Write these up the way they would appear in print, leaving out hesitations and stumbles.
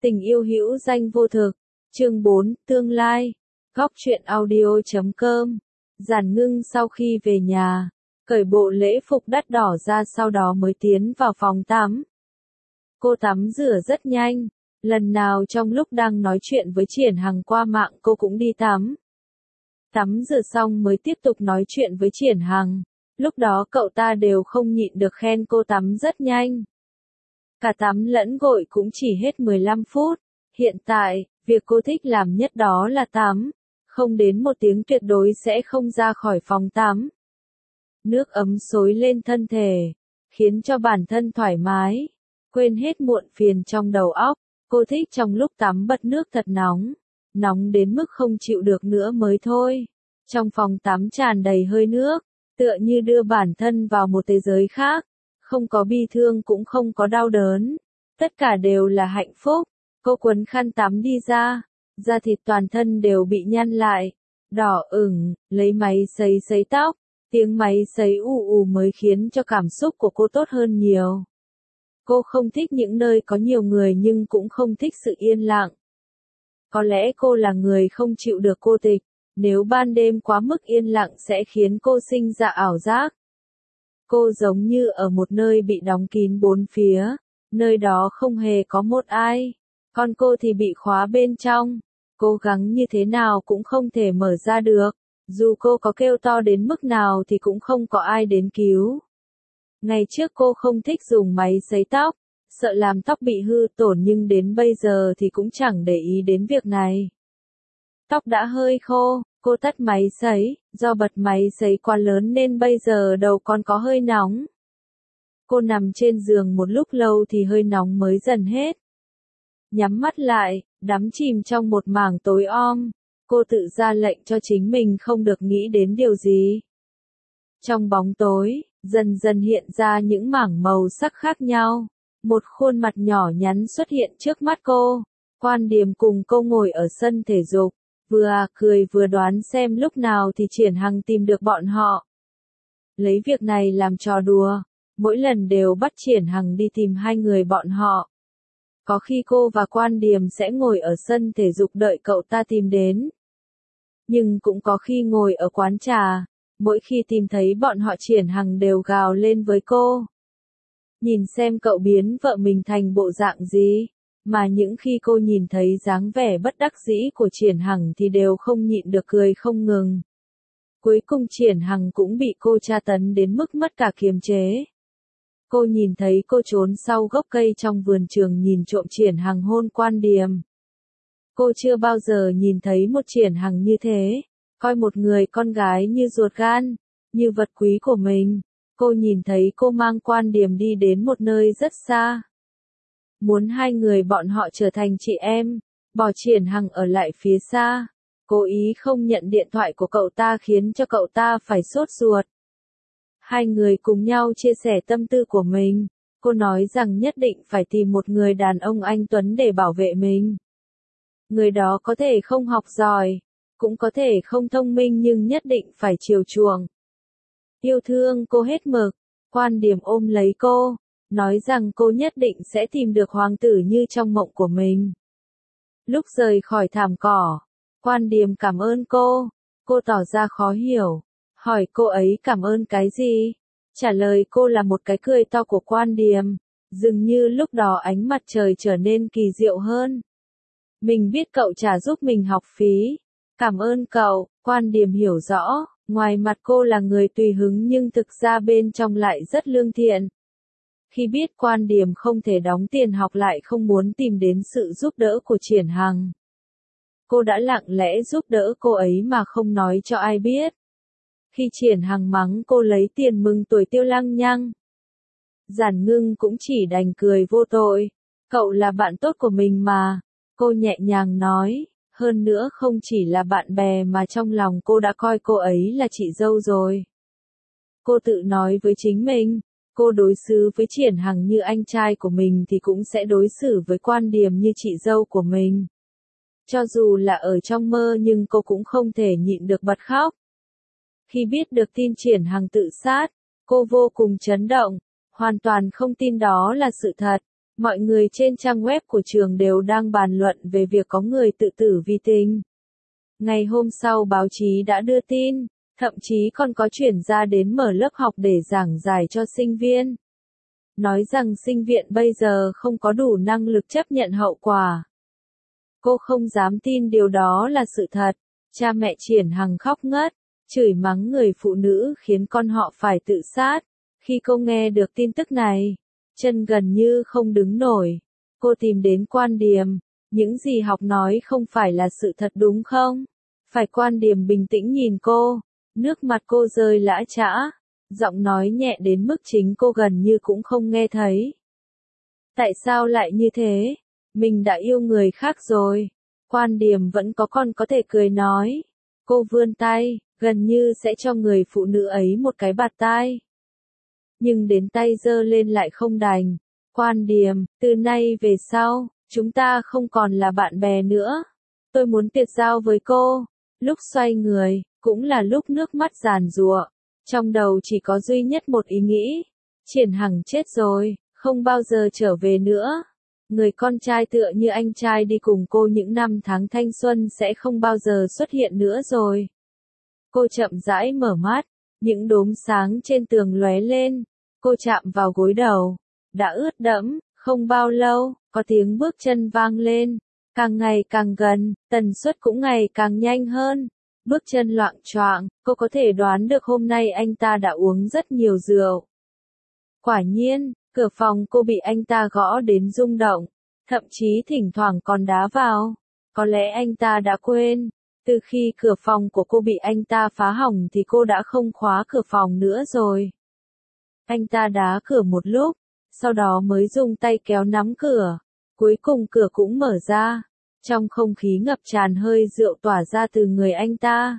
Tình yêu hữu danh vô thực. Chương 4, tương lai. Góc truyện audio.com. Giản Ngưng sau khi về nhà, cởi bộ lễ phục đắt đỏ ra sau đó mới tiến vào phòng tắm. Cô tắm rửa rất nhanh, lần nào trong lúc đang nói chuyện với Triển Hằng qua mạng cô cũng đi tắm. Tắm rửa xong mới tiếp tục nói chuyện với Triển Hằng, lúc đó cậu ta đều không nhịn được khen cô tắm rất nhanh. Cả tắm lẫn gội cũng chỉ hết 15 phút, hiện tại, việc cô thích làm nhất đó là tắm, không đến 1 tiếng tuyệt đối sẽ không ra khỏi phòng tắm. Nước ấm xối lên thân thể, khiến cho bản thân thoải mái, quên hết muộn phiền trong đầu óc. Cô thích trong lúc tắm bật nước thật nóng, nóng đến mức không chịu được nữa mới thôi. Trong phòng tắm tràn đầy hơi nước, tựa như đưa bản thân vào một thế giới khác, không có bi thương cũng không có đau đớn, tất cả đều là hạnh phúc. Cô quấn khăn tắm đi ra, da thịt toàn thân đều bị nhăn lại, đỏ ửng, lấy máy sấy sấy tóc, tiếng máy sấy ù ù mới khiến cho cảm xúc của cô tốt hơn nhiều. Cô không thích những nơi có nhiều người nhưng cũng không thích sự yên lặng. Có lẽ cô là người không chịu được cô tịch, nếu ban đêm quá mức yên lặng sẽ khiến cô sinh ra ảo giác. Cô giống như ở một nơi bị đóng kín bốn phía, nơi đó không hề có một ai, còn cô thì bị khóa bên trong, cố gắng như thế nào cũng không thể mở ra được, dù cô có kêu to đến mức nào thì cũng không có ai đến cứu. Ngày trước cô không thích dùng máy sấy tóc, sợ làm tóc bị hư tổn nhưng đến bây giờ thì cũng chẳng để ý đến việc này. Tóc đã hơi khô, cô tắt máy sấy, do bật máy sấy quá lớn nên bây giờ đầu còn có hơi nóng. Cô nằm trên giường một lúc lâu thì hơi nóng mới dần hết. Nhắm mắt lại, đắm chìm trong một mảng tối om, cô tự ra lệnh cho chính mình không được nghĩ đến điều gì. Trong bóng tối, dần dần hiện ra những mảng màu sắc khác nhau. Một khuôn mặt nhỏ nhắn xuất hiện trước mắt cô. Quan Điềm cùng cô ngồi ở sân thể dục, vừa cười vừa đoán xem lúc nào thì Triển Hằng tìm được bọn họ. Lấy việc này làm trò đùa, mỗi lần đều bắt Triển Hằng đi tìm hai người bọn họ. Có khi cô và Quan Điềm sẽ ngồi ở sân thể dục đợi cậu ta tìm đến. Nhưng cũng có khi ngồi ở quán trà, mỗi khi tìm thấy bọn họ Triển Hằng đều gào lên với cô. Nhìn xem cậu biến vợ mình thành bộ dạng gì, mà những khi cô nhìn thấy dáng vẻ bất đắc dĩ của Triển Hằng thì đều không nhịn được cười không ngừng. Cuối cùng Triển Hằng cũng bị cô tra tấn đến mức mất cả kiềm chế. Cô nhìn thấy cô trốn sau gốc cây trong vườn trường nhìn trộm Triển Hằng hôn Quan Điềm. Cô chưa bao giờ nhìn thấy một Triển Hằng như thế, coi một người con gái như ruột gan, như vật quý của mình. Cô nhìn thấy cô mang Quan Điềm đi đến một nơi rất xa. Muốn hai người bọn họ trở thành chị em, bỏ Triển Hằng ở lại phía xa. Cố ý không nhận điện thoại của cậu ta khiến cho cậu ta phải sốt ruột. Hai người cùng nhau chia sẻ tâm tư của mình. Cô nói rằng nhất định phải tìm một người đàn ông anh tuấn để bảo vệ mình. Người đó có thể không học giỏi, cũng có thể không thông minh nhưng nhất định phải chiều chuộng. Yêu thương cô hết mực. Quan Điềm ôm lấy cô, nói rằng cô nhất định sẽ tìm được hoàng tử như trong mộng của mình. Lúc rời khỏi thảm cỏ, Quan Điềm cảm ơn cô. Cô tỏ ra khó hiểu, hỏi cô ấy cảm ơn cái gì? Trả lời cô là một cái cười to của Quan Điềm, dường như lúc đó ánh mặt trời trở nên kỳ diệu hơn. Mình biết cậu trả giúp mình học phí. Cảm ơn cậu. Quan Điềm hiểu rõ, ngoài mặt cô là người tùy hứng nhưng thực ra bên trong lại rất lương thiện. Khi biết Quan Điềm không thể đóng tiền học lại không muốn tìm đến sự giúp đỡ của Triển Hằng. Cô đã lặng lẽ giúp đỡ cô ấy mà không nói cho ai biết. Khi Triển Hằng mắng cô lấy tiền mừng tuổi tiêu lăng nhăng, Giản Ngưng cũng chỉ đành cười vô tội. Cậu là bạn tốt của mình mà. Cô nhẹ nhàng nói, hơn nữa không chỉ là bạn bè mà trong lòng cô đã coi cô ấy là chị dâu rồi. Cô tự nói với chính mình, cô đối xử với Triển Hằng như anh trai của mình thì cũng sẽ đối xử với Quan Điềm như chị dâu của mình. Cho dù là ở trong mơ nhưng cô cũng không thể nhịn được bật khóc. Khi biết được tin Triển Hằng tự sát, cô vô cùng chấn động, hoàn toàn không tin đó là sự thật. Mọi người trên trang web của trường đều đang bàn luận về việc có người tự tử vì tình. Ngày hôm sau báo chí đã đưa tin, thậm chí còn có chuyển ra đến mở lớp học để giảng giải cho sinh viên. Nói rằng sinh viên bây giờ không có đủ năng lực chấp nhận hậu quả. Cô không dám tin điều đó là sự thật. Cha mẹ Triển Hằng khóc ngất, chửi mắng người phụ nữ khiến con họ phải tự sát. Khi cô nghe được tin tức này, chân gần như không đứng nổi. Cô tìm đến Quan Điềm, những gì học nói không phải là sự thật đúng không? Phải. Quan Điềm bình tĩnh nhìn cô, nước mặt cô rơi lã chã, giọng nói nhẹ đến mức chính cô gần như cũng không nghe thấy. Tại sao lại như thế? Mình đã yêu người khác rồi. Quan Điềm vẫn có con có thể cười nói. Cô vươn tay, gần như sẽ cho người phụ nữ ấy một cái bạt tai. Nhưng đến tay giơ lên lại không đành. Quan Điềm, từ nay về sau, chúng ta không còn là bạn bè nữa. Tôi muốn tuyệt giao với cô. Lúc xoay người, cũng là lúc nước mắt giàn giụa. Trong đầu chỉ có duy nhất một ý nghĩ. Triển Hằng chết rồi, không bao giờ trở về nữa. Người con trai tựa như anh trai đi cùng cô những năm tháng thanh xuân sẽ không bao giờ xuất hiện nữa rồi. Cô chậm rãi mở mắt, những đốm sáng trên tường lóe lên. Cô chạm vào gối đầu, đã ướt đẫm. Không bao lâu, có tiếng bước chân vang lên. Càng ngày càng gần, tần suất cũng ngày càng nhanh hơn. Bước chân loạng choạng, cô có thể đoán được hôm nay anh ta đã uống rất nhiều rượu. Quả nhiên, cửa phòng cô bị anh ta gõ đến rung động, thậm chí thỉnh thoảng còn đá vào. Có lẽ anh ta đã quên, từ khi cửa phòng của cô bị anh ta phá hỏng thì cô đã không khóa cửa phòng nữa rồi. Anh ta đá cửa một lúc, sau đó mới dùng tay kéo nắm cửa. Cuối cùng cửa cũng mở ra. Trong không khí ngập tràn hơi rượu tỏa ra từ người anh ta.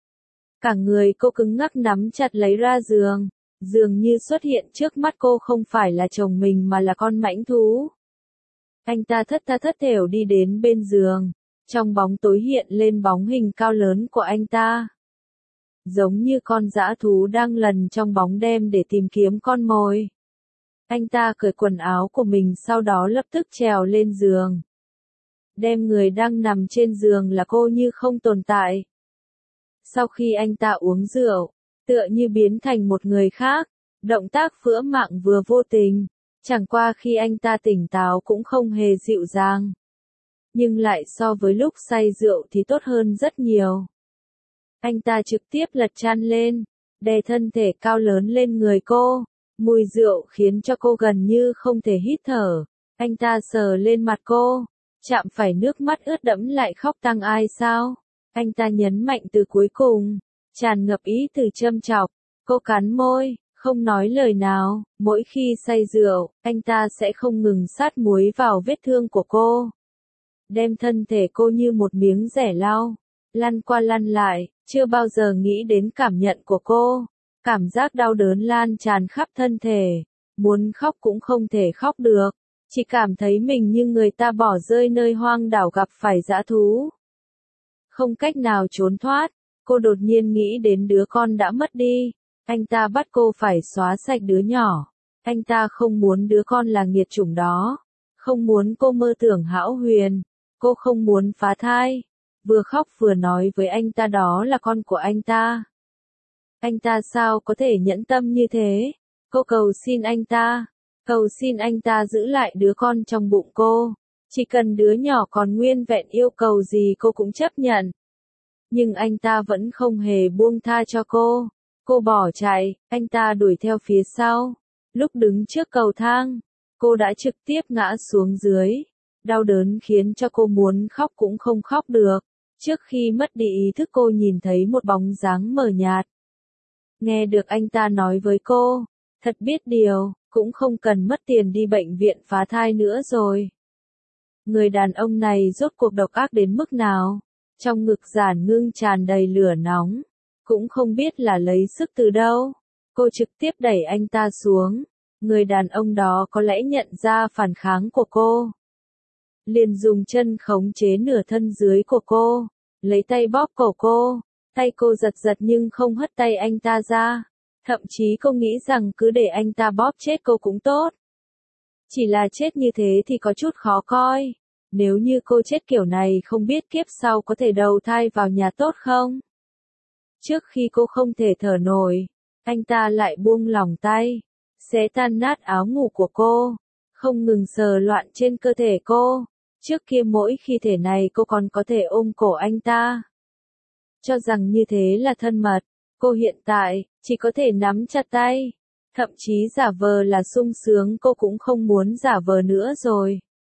Cả người cô cứng ngắc nắm chặt lấy ra giường. Dường như xuất hiện trước mắt cô không phải là chồng mình mà là con mãnh thú. Anh ta thất thểu đi đến bên giường. Trong bóng tối hiện lên bóng hình cao lớn của anh ta. Giống như con dã thú đang lần trong bóng đêm để tìm kiếm con mồi. Anh ta cởi quần áo của mình sau đó lập tức trèo lên giường. Đem người đang nằm trên giường là cô như không tồn tại. Sau khi anh ta uống rượu, tựa như biến thành một người khác, động tác phữa mạng vừa vô tình, chẳng qua khi anh ta tỉnh táo cũng không hề dịu dàng. Nhưng lại so với lúc say rượu thì tốt hơn rất nhiều. Anh ta trực tiếp lật chăn lên, đè thân thể cao lớn lên người cô, mùi rượu khiến cho cô gần như không thể hít thở. Anh ta sờ lên mặt cô, chạm phải nước mắt ướt đẫm lại khóc tăng ai sao? Anh ta nhấn mạnh từ cuối cùng, tràn ngập ý từ châm chọc. Cô cắn môi, không nói lời nào. Mỗi khi say rượu, anh ta sẽ không ngừng sát muối vào vết thương của cô. Đem thân thể cô như một miếng dẻ lau, lăn qua lăn lại, chưa bao giờ nghĩ đến cảm nhận của cô. Cảm giác đau đớn lan tràn khắp thân thể, muốn khóc cũng không thể khóc được. Chỉ cảm thấy mình như người ta bỏ rơi nơi hoang đảo gặp phải dã thú. Không cách nào trốn thoát, cô đột nhiên nghĩ đến đứa con đã mất đi. Anh ta bắt cô phải xóa sạch đứa nhỏ. Anh ta không muốn đứa con là nghiệt chủng đó. Không muốn cô mơ tưởng hão huyền. Cô không muốn phá thai. Vừa khóc vừa nói với anh ta đó là con của anh ta. Anh ta sao có thể nhẫn tâm như thế? Cô cầu xin anh ta. Cầu xin anh ta giữ lại đứa con trong bụng cô. Chỉ cần đứa nhỏ còn nguyên vẹn, yêu cầu gì cô cũng chấp nhận. Nhưng anh ta vẫn không hề buông tha cho cô. Cô bỏ chạy, anh ta đuổi theo phía sau. Lúc đứng trước cầu thang, cô đã trực tiếp ngã xuống dưới. Đau đớn khiến cho cô muốn khóc cũng không khóc được. Trước khi mất đi ý thức cô nhìn thấy một bóng dáng mờ nhạt. Nghe được anh ta nói với cô, thật biết điều, cũng không cần mất tiền đi bệnh viện phá thai nữa rồi. Người đàn ông này rốt cuộc độc ác đến mức nào? Trong ngực Giản Ngưng tràn đầy lửa nóng, cũng không biết là lấy sức từ đâu. Cô trực tiếp đẩy anh ta xuống. Người đàn ông đó có lẽ nhận ra phản kháng của cô. Liền dùng chân khống chế nửa thân dưới của cô, lấy tay bóp cổ cô. Tay cô giật giật nhưng không hất tay anh ta ra. Thậm chí cô nghĩ rằng cứ để anh ta bóp chết cô cũng tốt. Chỉ là chết như thế thì có chút khó coi. Nếu như cô chết kiểu này không biết kiếp sau có thể đầu thai vào nhà tốt không? Trước khi cô không thể thở nổi, anh ta lại buông lỏng tay, xé tan nát áo ngủ của cô, không ngừng sờ loạn trên cơ thể cô. Trước kia mỗi khi thể này cô còn có thể ôm cổ anh ta, cho rằng như thế là thân mật. Cô hiện tại, chỉ có thể nắm chặt tay. Thậm chí giả vờ là sung sướng cô cũng không muốn giả vờ nữa rồi.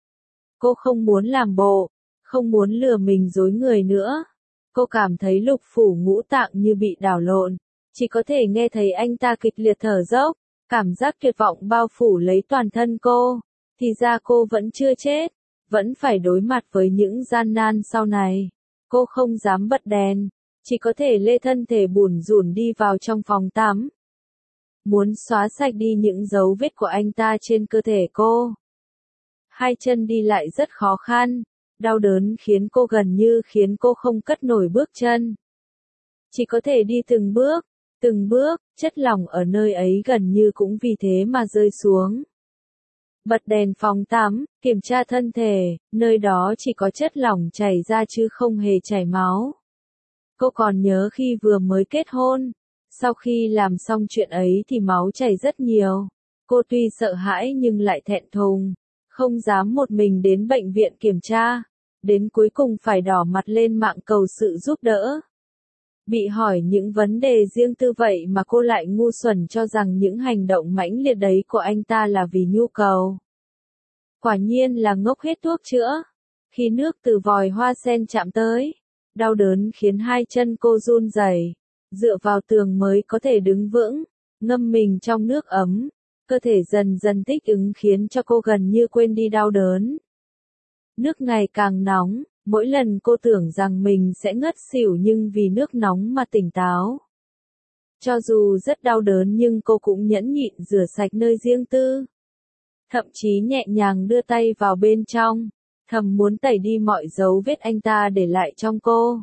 Cô không muốn làm bộ, không muốn lừa mình dối người nữa. Cô cảm thấy lục phủ ngũ tạng như bị đảo lộn, chỉ có thể nghe thấy anh ta kịch liệt thở dốc, cảm giác tuyệt vọng bao phủ lấy toàn thân cô. Thì ra cô vẫn chưa chết, vẫn phải đối mặt với những gian nan sau này. Cô không dám bật đèn, chỉ có thể lê thân thể bủn rủn đi vào trong phòng tắm. Muốn xóa sạch đi những dấu vết của anh ta trên cơ thể cô. Hai chân đi lại rất khó khăn, đau đớn khiến cô gần như khiến cô không cất nổi bước chân. Chỉ có thể đi từng bước, chất lỏng ở nơi ấy gần như cũng vì thế mà rơi xuống. Bật đèn phòng tắm, kiểm tra thân thể, nơi đó chỉ có chất lỏng chảy ra chứ không hề chảy máu. Cô còn nhớ khi vừa mới kết hôn, sau khi làm xong chuyện ấy thì máu chảy rất nhiều. Cô tuy sợ hãi nhưng lại thẹn thùng, không dám một mình đến bệnh viện kiểm tra, đến cuối cùng phải đỏ mặt lên mạng cầu sự giúp đỡ. Bị hỏi những vấn đề riêng tư vậy mà cô lại ngu xuẩn cho rằng những hành động mãnh liệt đấy của anh ta là vì nhu cầu. Quả nhiên là ngốc hết thuốc chữa. Khi nước từ vòi hoa sen chạm tới, đau đớn khiến hai chân cô run rẩy, dựa vào tường mới có thể đứng vững, ngâm mình trong nước ấm. Cơ thể dần dần thích ứng khiến cho cô gần như quên đi đau đớn. Nước ngày càng nóng, mỗi lần cô tưởng rằng mình sẽ ngất xỉu nhưng vì nước nóng mà tỉnh táo. Cho dù rất đau đớn nhưng cô cũng nhẫn nhịn rửa sạch nơi riêng tư. Thậm chí nhẹ nhàng đưa tay vào bên trong, thầm muốn tẩy đi mọi dấu vết anh ta để lại trong cô.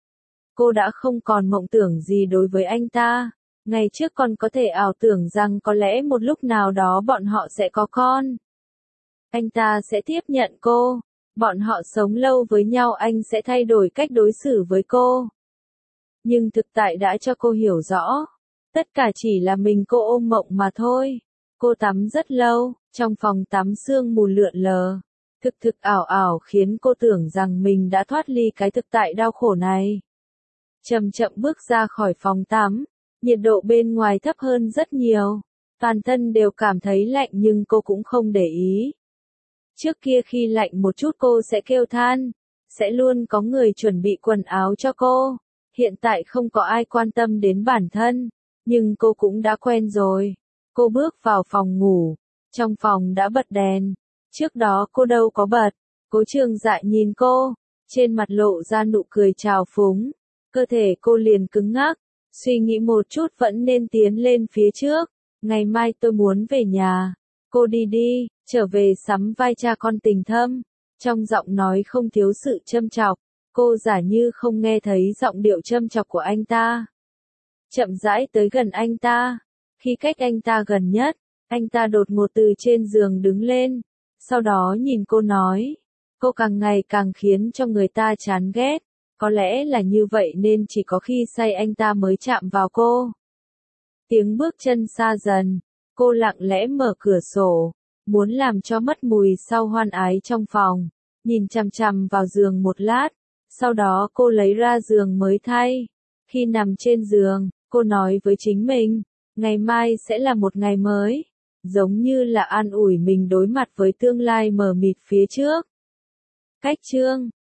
Cô đã không còn mộng tưởng gì đối với anh ta. Ngày trước còn có thể ảo tưởng rằng có lẽ một lúc nào đó bọn họ sẽ có con. Anh ta sẽ tiếp nhận cô. Bọn họ sống lâu với nhau, anh sẽ thay đổi cách đối xử với cô. Nhưng thực tại đã cho cô hiểu rõ. Tất cả chỉ là mình cô ôm mộng mà thôi. Cô tắm rất lâu, trong phòng tắm sương mù lượn lờ. Thực ảo ảo khiến cô tưởng rằng mình đã thoát ly cái thực tại đau khổ này. Chậm chậm bước ra khỏi phòng tắm. Nhiệt độ bên ngoài thấp hơn rất nhiều. Toàn thân đều cảm thấy lạnh nhưng cô cũng không để ý. Trước kia khi lạnh một chút cô sẽ kêu than. Sẽ luôn có người chuẩn bị quần áo cho cô. Hiện tại không có ai quan tâm đến bản thân. Nhưng cô cũng đã quen rồi. Cô bước vào phòng ngủ. Trong phòng đã bật đèn. Trước đó cô đâu có bật. Cố Trường Dạ nhìn cô. Trên mặt lộ ra nụ cười trào phúng. Cơ thể cô liền cứng ngắc. Suy nghĩ một chút vẫn nên tiến lên phía trước. Ngày mai tôi muốn về nhà. Cô đi đi, trở về sắm vai cha con tình thâm. Trong giọng nói không thiếu sự châm chọc. Cô giả như không nghe thấy giọng điệu châm chọc của anh ta. Chậm rãi tới gần anh ta. Khi cách anh ta gần nhất, anh ta đột ngột từ trên giường đứng lên. Sau đó nhìn cô nói. Cô càng ngày càng khiến cho người ta chán ghét. Có lẽ là như vậy nên chỉ có khi say anh ta mới chạm vào cô. Tiếng bước chân xa dần. Cô lặng lẽ mở cửa sổ. Muốn làm cho mất mùi sau hoan ái trong phòng. Nhìn chằm chằm vào giường một lát. Sau đó cô lấy ra giường mới thay. Khi nằm trên giường, cô nói với chính mình. Ngày mai sẽ là một ngày mới. Giống như là an ủi mình đối mặt với tương lai mờ mịt phía trước. Cách chương